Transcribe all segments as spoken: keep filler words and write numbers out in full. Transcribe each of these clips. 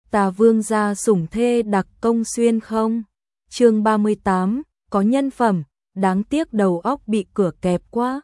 ta vương gia sủng thê đặc công xuyên không? Chương ba mươi tám, có nhân phẩm, đáng tiếc đầu óc bị cửa kẹp quá.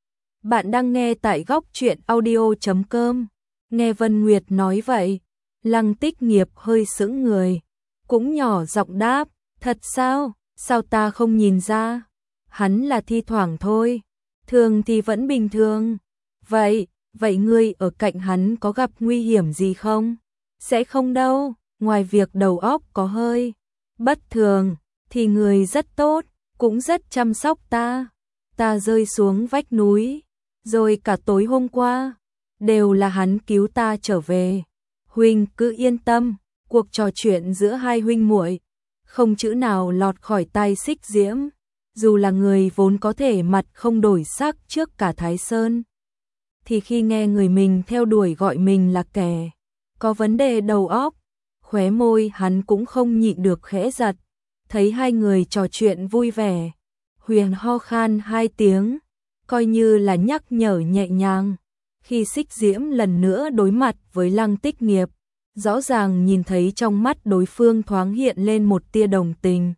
Bạn đang nghe tại góc truyện audio chấm com. Nghe Vân Nguyệt nói vậy, Lăng Tích Nghiệp hơi sững người, cũng nhỏ giọng đáp, thật sao, sao ta không nhìn ra? Hắn là thi thoảng thôi, thường thì vẫn bình thường. Vậy, vậy ngươi ở cạnh hắn có gặp nguy hiểm gì không? Sẽ không đâu, ngoài việc đầu óc có hơi bất thường, thì người rất tốt, cũng rất chăm sóc ta. Ta rơi xuống vách núi, rồi cả tối hôm qua, đều là hắn cứu ta trở về. Huynh cứ yên tâm, cuộc trò chuyện giữa hai huynh muội không chữ nào lọt khỏi tai Xích Diễm, dù là người vốn có thể mặt không đổi sắc trước cả Thái Sơn, thì khi nghe người mình theo đuổi gọi mình là kẻ có vấn đề đầu óc, khóe môi hắn cũng không nhịn được khẽ giật. Thấy hai người trò chuyện vui vẻ, Huyền ho khan hai tiếng, coi như là nhắc nhở nhẹ nhàng. Khi Xích Diễm lần nữa đối mặt với Lăng Tích Nghiệp, rõ ràng nhìn thấy trong mắt đối phương thoáng hiện lên một tia đồng tình.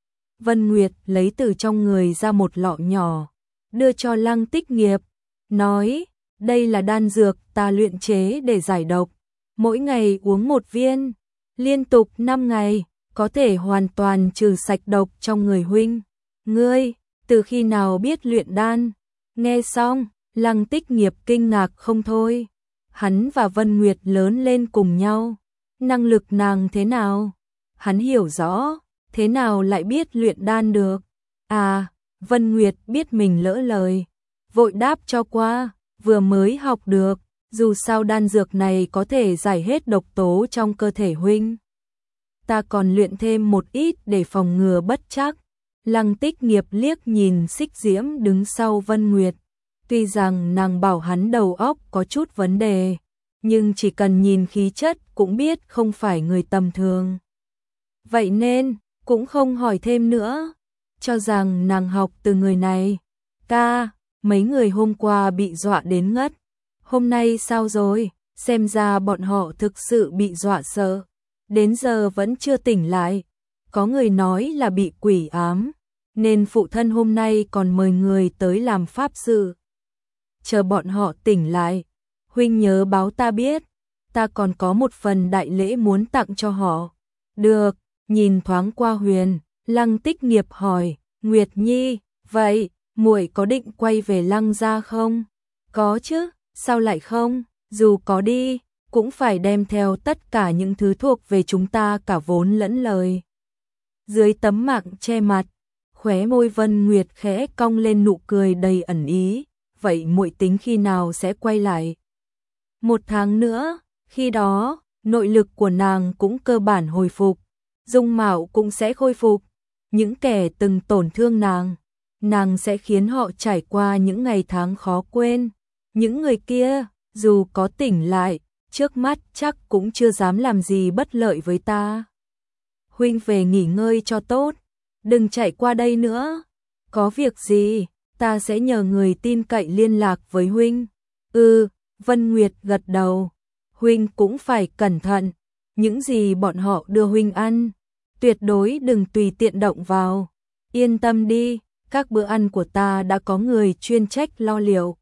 Vân Nguyệt lấy từ trong người ra một lọ nhỏ, đưa cho Lăng Tích Nghiệp, nói, đây là đan dược ta luyện chế để giải độc, mỗi ngày uống một viên, liên tục năm ngày, có thể hoàn toàn trừ sạch độc trong người huynh. Ngươi, từ khi nào biết luyện đan? Nghe xong, Lăng Tích Nghiệp kinh ngạc không thôi. Hắn và Vân Nguyệt lớn lên cùng nhau, năng lực nàng thế nào? Hắn hiểu rõ, thế nào lại biết luyện đan được? À, Vân Nguyệt biết mình lỡ lời, vội đáp cho qua, vừa mới học được, dù sao đan dược này có thể giải hết độc tố trong cơ thể huynh. Ta còn luyện thêm một ít để phòng ngừa bất trắc. Lăng Tích Nghiệp liếc nhìn Xích Diễm đứng sau Vân Nguyệt. Tuy rằng nàng bảo hắn đầu óc có chút vấn đề, nhưng chỉ cần nhìn khí chất cũng biết không phải người tầm thường. Vậy nên, cũng không hỏi thêm nữa, cho rằng nàng học từ người này. Ca, mấy người hôm qua bị dọa đến ngất. Hôm nay sao rồi? Xem ra bọn họ thực sự bị dọa sợ. Đến giờ vẫn chưa tỉnh lại. Có người nói là bị quỷ ám, nên phụ thân hôm nay còn mời người tới làm pháp sự. Chờ bọn họ tỉnh lại, huynh nhớ báo ta biết, ta còn có một phần đại lễ muốn tặng cho họ. Được, nhìn thoáng qua Huyền, Lăng Tích Nghiệp hỏi, Nguyệt Nhi, vậy, muội có định quay về Lăng gia không? Có chứ, sao lại không? Dù có đi, cũng phải đem theo tất cả những thứ thuộc về chúng ta cả vốn lẫn lời. Dưới tấm mạng che mặt, khóe môi Vân Nguyệt khẽ cong lên nụ cười đầy ẩn ý. Vậy muội tính khi nào sẽ quay lại? Một tháng nữa, khi đó, nội lực của nàng cũng cơ bản hồi phục, dung mạo cũng sẽ khôi phục. Những kẻ từng tổn thương nàng, nàng sẽ khiến họ trải qua những ngày tháng khó quên. Những người kia, dù có tỉnh lại, trước mắt chắc cũng chưa dám làm gì bất lợi với ta. Huynh về nghỉ ngơi cho tốt, đừng chạy qua đây nữa. Có việc gì, ta sẽ nhờ người tin cậy liên lạc với huynh. Ừ, Vân Nguyệt gật đầu. Huynh cũng phải cẩn thận, những gì bọn họ đưa huynh ăn, tuyệt đối đừng tùy tiện động vào. Yên tâm đi, các bữa ăn của ta đã có người chuyên trách lo liệu.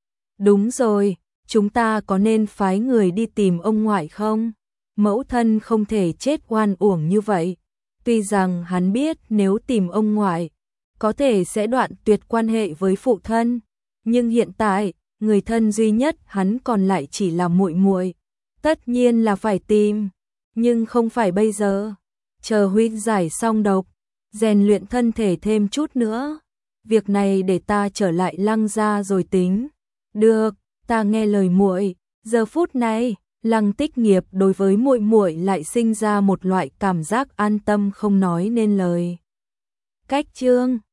Đúng rồi, chúng ta có nên phái người đi tìm ông ngoại không? Mẫu thân không thể chết oan uổng như vậy. Tuy rằng hắn biết nếu tìm ông ngoại, có thể sẽ đoạn tuyệt quan hệ với phụ thân, nhưng hiện tại, người thân duy nhất hắn còn lại chỉ là muội muội. Tất nhiên là phải tìm, nhưng không phải bây giờ. Chờ huynh giải xong độc, rèn luyện thân thể thêm chút nữa. Việc này để ta trở lại Lăng gia rồi tính. Được, ta nghe lời muội. Giờ phút này, Lăng Tích Nghiệp đối với muội muội lại sinh ra một loại cảm giác an tâm không nói nên lời. Cách chương